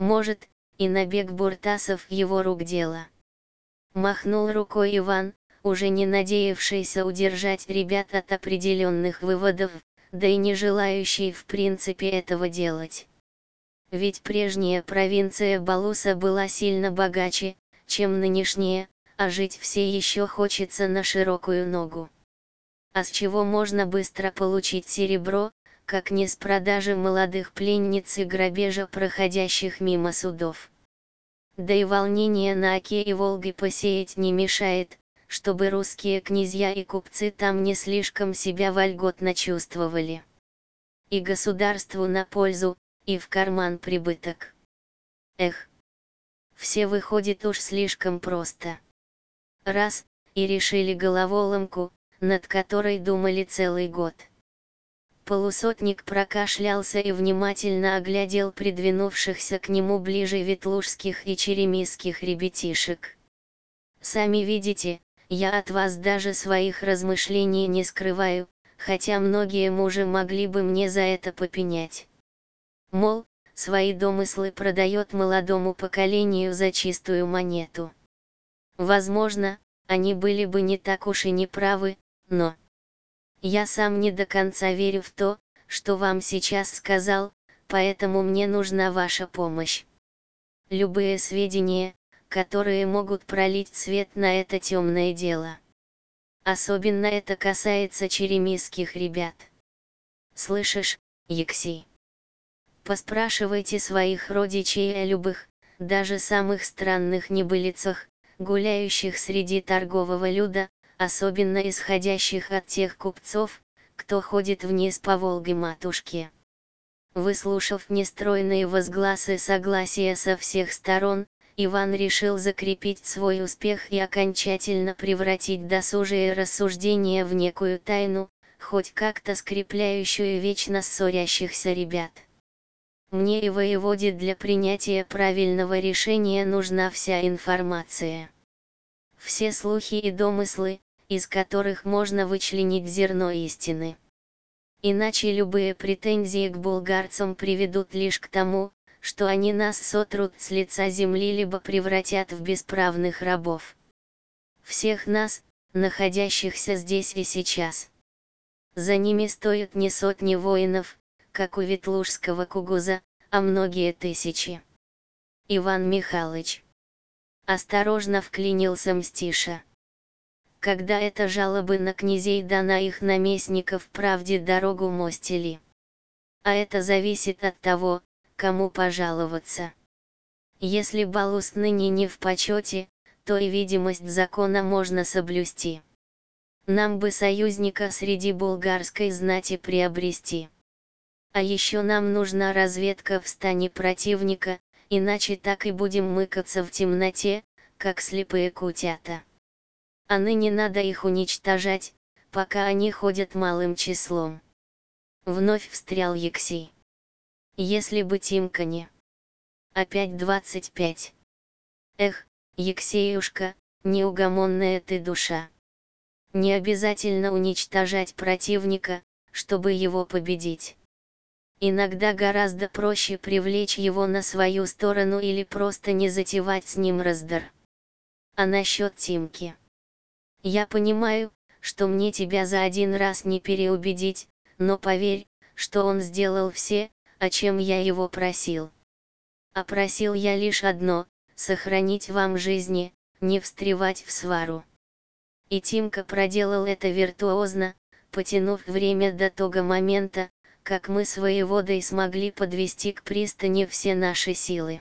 Может, и набег буртасов его рук дело. Махнул рукой Иван, уже не надеявшийся удержать ребят от определенных выводов, да и не желающий в принципе этого делать. Ведь прежняя провинция Балуса была сильно богаче, чем нынешняя, а жить все еще хочется на широкую ногу. А с чего можно быстро получить серебро, как не с продажи молодых пленниц и грабежа проходящих мимо судов. Да и волнение на Оке и Волге посеять не мешает, чтобы русские князья и купцы там не слишком себя вольготно чувствовали. И государству на пользу, и в карман прибыток. Эх! Все выходит уж слишком просто. Раз, и решили головоломку, над которой думали целый год. Полусотник прокашлялся и внимательно оглядел придвинувшихся к нему ближе ветлужских и черемисских ребятишек. «Сами видите, я от вас даже своих размышлений не скрываю, хотя многие мужи могли бы мне за это попенять. Мол, свои домыслы продает молодому поколению за чистую монету. Возможно, они были бы не так уж и не правы, но... Я сам не до конца верю в то, что вам сейчас сказал, поэтому мне нужна ваша помощь. Любые сведения, которые могут пролить свет на это темное дело. Особенно это касается черемисских ребят. Слышишь, Екси? Поспрашивайте своих родичей о любых, даже самых странных небылицах, гуляющих среди торгового люда, особенно исходящих от тех купцов, кто ходит вниз по Волге-матушке. Выслушав нестройные возгласы согласия со всех сторон, Иван решил закрепить свой успех и окончательно превратить досужие рассуждения в некую тайну, хоть как-то скрепляющую вечно ссорящихся ребят. Мне и воеводе для принятия правильного решения нужна вся информация. Все слухи и домыслы, из которых можно вычленить зерно истины. Иначе любые претензии к булгарцам приведут лишь к тому, что они нас сотрут с лица земли либо превратят в бесправных рабов. Всех нас, находящихся здесь и сейчас. За ними стоят не сотни воинов, как у ветлужского кугуза, а многие тысячи. Иван Михайлович. Осторожно вклинился Мстиша. Когда это жалобы на князей да на их наместников правде дорогу мостили. А это зависит от того, кому пожаловаться. Если Балус ныне не в почете, то и видимость закона можно соблюсти. Нам бы союзника среди булгарской знати приобрести. А еще нам нужна разведка в стане противника, иначе так и будем мыкаться в темноте, как слепые кутята. А ныне надо их уничтожать, пока они ходят малым числом. Вновь встрял Екси. Если бы Тимка не... Опять 25. Эх, Ексеюшка, неугомонная ты душа. Не обязательно уничтожать противника, чтобы его победить. Иногда гораздо проще привлечь его на свою сторону или просто не затевать с ним раздор. А насчет Тимки. Я понимаю, что мне тебя за один раз не переубедить, но поверь, что он сделал все, о чем я его просил. А просил я лишь одно – сохранить вам жизни, не встревать в свару. И Тимка проделал это виртуозно, потянув время до того момента, как мы с воеводой смогли подвести к пристани все наши силы.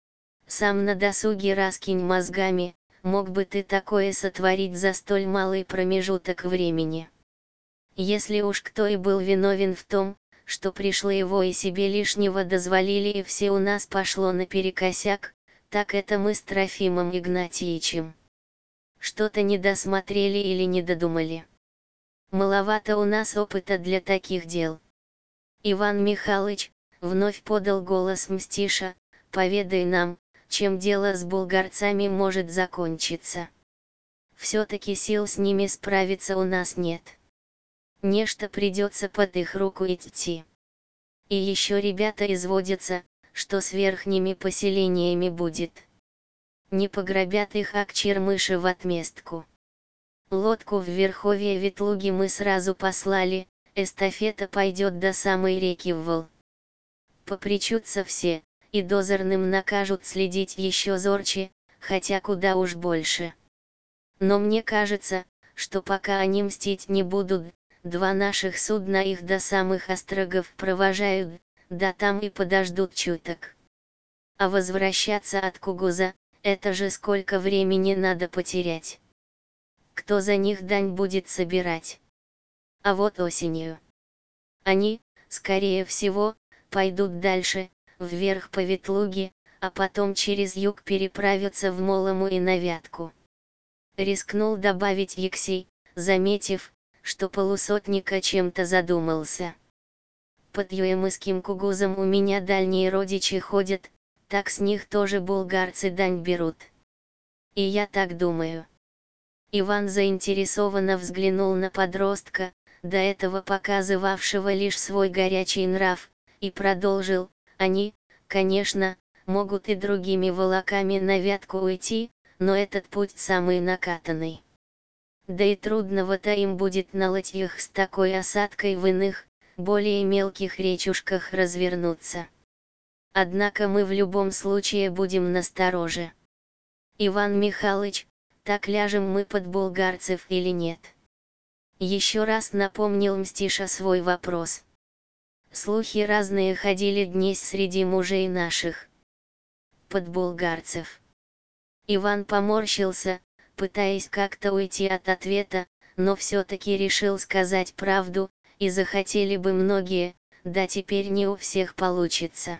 Сам на досуге раскинь мозгами, мог бы ты такое сотворить за столь малый промежуток времени. Если уж кто и был виновен в том, что пришло его и себе лишнего дозволили и все у нас пошло наперекосяк, так это мы с Трофимом Игнатьевичем. Что-то не досмотрели или не додумали. Маловато у нас опыта для таких дел. Иван Михайлович, вновь подал голос Мстиша, поведай нам, чем дело с булгарцами может закончиться. Все-таки сил с ними справиться у нас нет. Нечто придется под их руку идти. И еще ребята изводятся, что с верхними поселениями будет. Не пограбят их акчермыши в отместку. Лодку в верховье Ветлуги мы сразу послали, эстафета пойдет до самой реки Ввал. Попричутся все, и дозорным накажут следить еще зорче, хотя куда уж больше. Но мне кажется, что пока они мстить не будут, два наших судна их до самых острогов провожают, да там и подождут чуток. А возвращаться от Кугуза, это же сколько времени надо потерять. Кто за них дань будет собирать? А вот осенью они, скорее всего, пойдут дальше, вверх по Ветлуге, а потом через юг переправятся в Молому и на Вятку. Рискнул добавить Ексей, заметив, что полусотник о чем-то задумался. Под Юемысским Кугузом у меня дальние родичи ходят, так с них тоже булгарцы дань берут. И я так думаю. Иван заинтересованно взглянул на подростка, до этого показывавшего лишь свой горячий нрав, и продолжил: они, конечно, могут и другими волоками на Вятку уйти, но этот путь самый накатанный. Да и трудновато им будет на лодьях с такой осадкой в иных, более мелких речушках развернуться. Однако мы в любом случае будем настороже. Иван Михайлович, так ляжем мы под булгарцев или нет? Еще раз напомнил Мстиша свой вопрос. Слухи разные ходили днесь среди мужей наших. Под булгарцев. Иван поморщился, пытаясь как-то уйти от ответа, но все-таки решил сказать правду, и захотели бы многие, да теперь не у всех получится.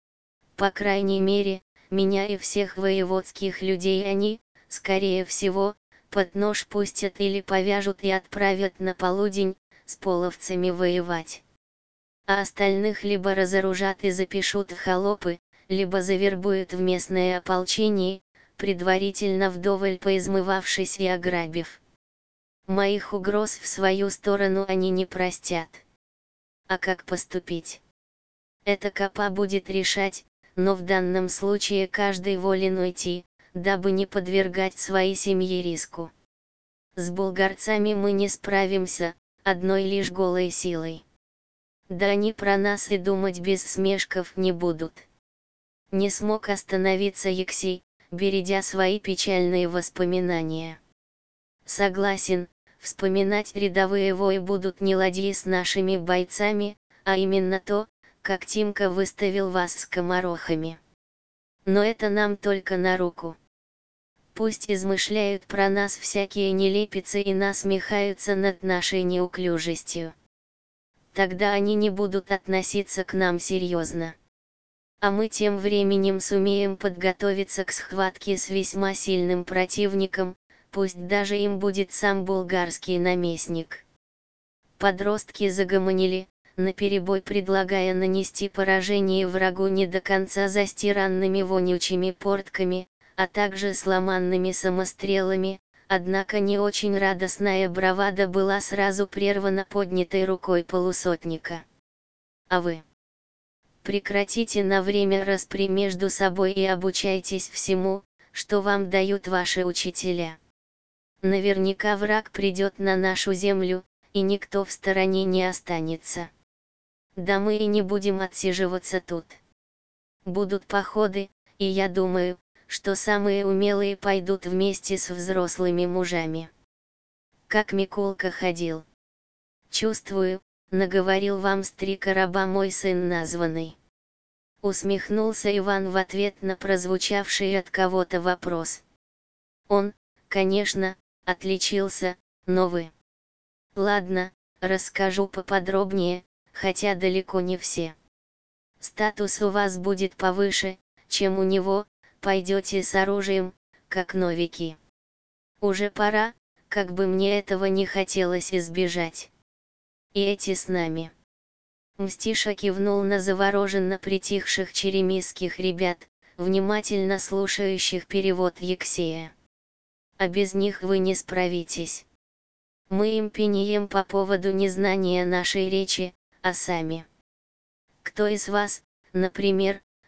По крайней мере, меня и всех воеводских людей они, скорее всего, под нож пустят или повяжут и отправят на полудень, с половцами воевать. А остальных либо разоружат и запишут в холопы, либо завербуют в местное ополчение, предварительно вдоволь поизмывавшись и ограбив. Моих угроз в свою сторону они не простят. А как поступить? Это Капа будет решать, но в данном случае каждый волен уйти, дабы не подвергать своей семье риску. С булгарцами мы не справимся, одной лишь голой силой. Да они про нас и думать без смешков не будут. Не смог остановиться Ексей, бередя свои печальные воспоминания. Согласен, вспоминать рядовые вои будут не ладьи с нашими бойцами, а именно то, как Тимка выставил вас с скоморохами. Но это нам только на руку. Пусть измышляют про нас всякие нелепицы и насмехаются над нашей неуклюжестью. Тогда они не будут относиться к нам серьезно. А мы тем временем сумеем подготовиться к схватке с весьма сильным противником, пусть даже им будет сам булгарский наместник. Подростки загомонили, наперебой предлагая нанести поражение врагу не до конца застиранными вонючими портками, а также сломанными самострелами, однако не очень радостная бравада была сразу прервана поднятой рукой полусотника. А вы? Прекратите на время распри между собой и обучайтесь всему, что вам дают ваши учителя. Наверняка враг придет на нашу землю, и никто в стороне не останется. Да мы и не будем отсиживаться тут. Будут походы, и я думаю, что самые умелые пойдут вместе с взрослыми мужами. Как Миколка ходил. Чувствую, наговорил вам с 3 короба мой сын названный. Усмехнулся Иван в ответ на прозвучавший от кого-то вопрос. Он, конечно, отличился, но вы. Ладно, расскажу поподробнее, хотя далеко не все. Статус у вас будет повыше, чем у него, пойдете с оружием, как новики. Уже пора, как бы мне этого не хотелось избежать. И эти с нами. Мстиша кивнул на завороженно притихших черемисских ребят, внимательно слушающих перевод Ексея. А без них вы не справитесь. Мы им пеняем по поводу незнания нашей речи, а сами. Кто из вас, например,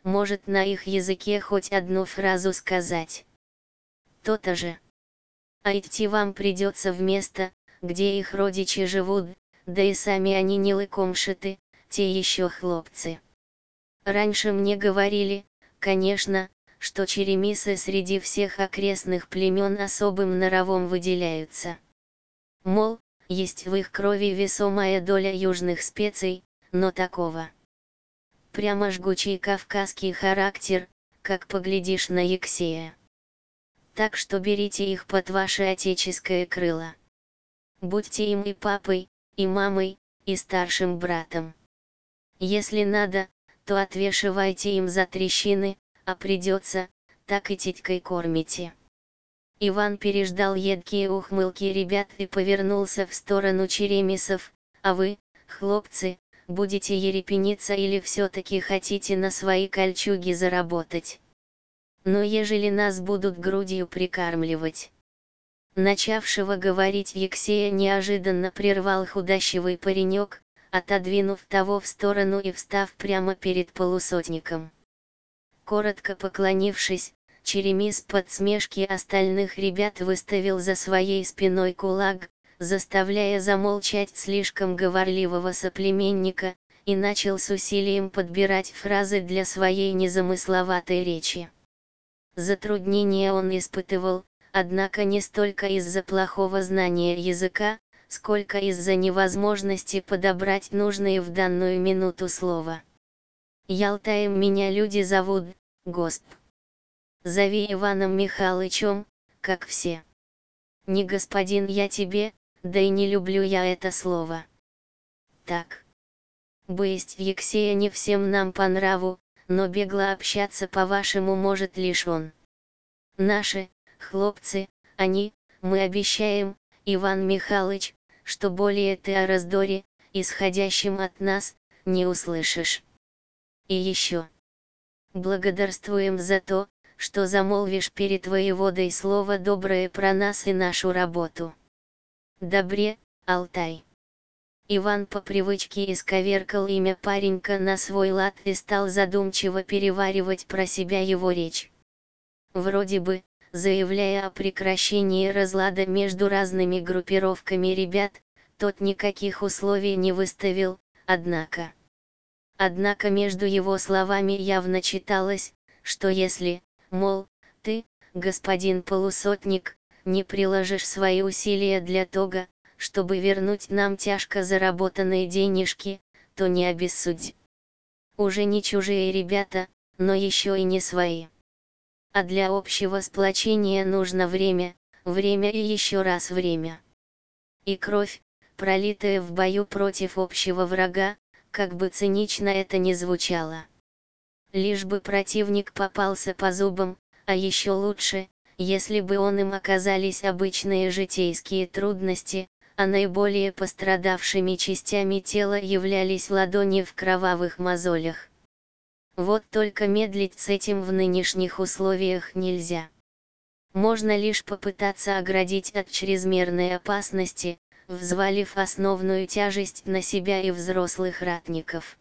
может на их языке хоть одну фразу сказать. То-то же. А идти вам придется в место, где их родичи живут, да и сами они не лыкомшиты, те еще хлопцы. Раньше мне говорили, конечно, что черемисы среди всех окрестных племен особым норовом выделяются. Мол, есть в их крови весомая доля южных специй, но такого. Прямо жгучий кавказский характер, как поглядишь на Евксея. Так что берите их под ваше отеческое крыло. Будьте им и папой, и мамой, и старшим братом. Если надо, то отвешивайте им за трещины, а придется, так и титькой кормите. Иван переждал едкие ухмылки ребят и повернулся в сторону черемисов, а вы, хлопцы, будете ерепениться или все-таки хотите на свои кольчуги заработать? Но ежели нас будут грудью прикармливать. Начавшего говорить Евксея неожиданно прервал худощавый паренек, отодвинув того в сторону и встав прямо перед полусотником. Коротко поклонившись, черемис под смешки остальных ребят выставил за своей спиной кулак, заставляя замолчать слишком говорливого соплеменника, и начал с усилием подбирать фразы для своей незамысловатой речи. Затруднения он испытывал, однако не столько из-за плохого знания языка, сколько из-за невозможности подобрать нужные в данную минуту слова. Ялтаем меня люди зовут, госп. Зови Иваном Михалычем, как все. Не господин я тебе, да и не люблю я это слово. Так. Бысть Евксея не всем нам по нраву, но бегло общаться по-вашему может лишь он. Наши, хлопцы, они, мы обещаем, Иван Михалыч, что более ты о раздоре, исходящем от нас, не услышишь. И еще. Благодарствуем за то, что замолвишь перед воеводой слово доброе про нас и нашу работу. Добре, Алтай. Иван по привычке исковеркал имя паренька на свой лад и стал задумчиво переваривать про себя его речь. Вроде бы, заявляя о прекращении разлада между разными группировками ребят, тот никаких условий не выставил, однако. Однако между его словами явно читалось, что если, мол, ты, господин полусотник, не приложишь свои усилия для того, чтобы вернуть нам тяжко заработанные денежки, то не обессудь. Уже не чужие ребята, но еще и не свои. А для общего сплочения нужно время, время и еще раз время. И кровь, пролитая в бою против общего врага, как бы цинично это ни звучало. Лишь бы противник попался по зубам, а еще лучше, если бы он им оказались обычные житейские трудности, а наиболее пострадавшими частями тела являлись ладони в кровавых мозолях. Вот только медлить с этим в нынешних условиях нельзя. Можно лишь попытаться оградить от чрезмерной опасности, взвалив основную тяжесть на себя и взрослых ратников.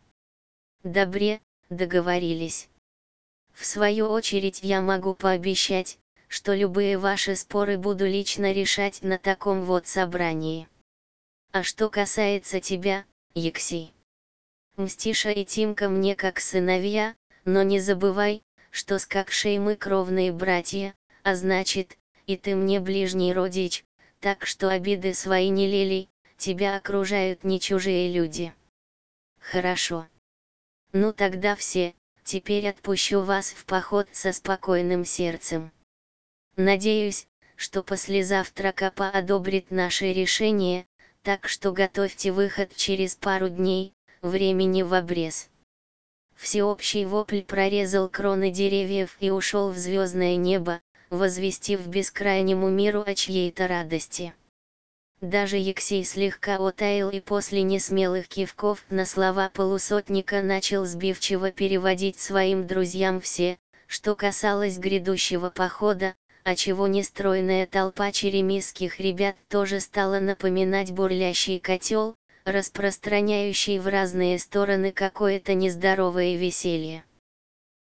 Добре, договорились. В свою очередь я могу пообещать, что любые ваши споры буду лично решать на таком вот собрании. А что касается тебя, Евксей. Мстиша и Тимка мне как сыновья, но не забывай, что с Кокшей мы кровные братья, а значит, и ты мне ближний родич, так что обиды свои не лелей, тебя окружают не чужие люди. Хорошо. Ну тогда все, теперь отпущу вас в поход со спокойным сердцем. Надеюсь, что послезавтра Капа одобрит наше решение, так что готовьте выход через пару дней, времени в обрез. Всеобщий вопль прорезал кроны деревьев и ушел в звездное небо, возвестив бескрайнему миру о чьей-то радости. Даже Евксей слегка утаил и после несмелых кивков на слова полусотника начал сбивчиво переводить своим друзьям все, что касалось грядущего похода, отчего нестройная толпа черемисских ребят тоже стала напоминать бурлящий котел, распространяющий в разные стороны какое-то нездоровое веселье.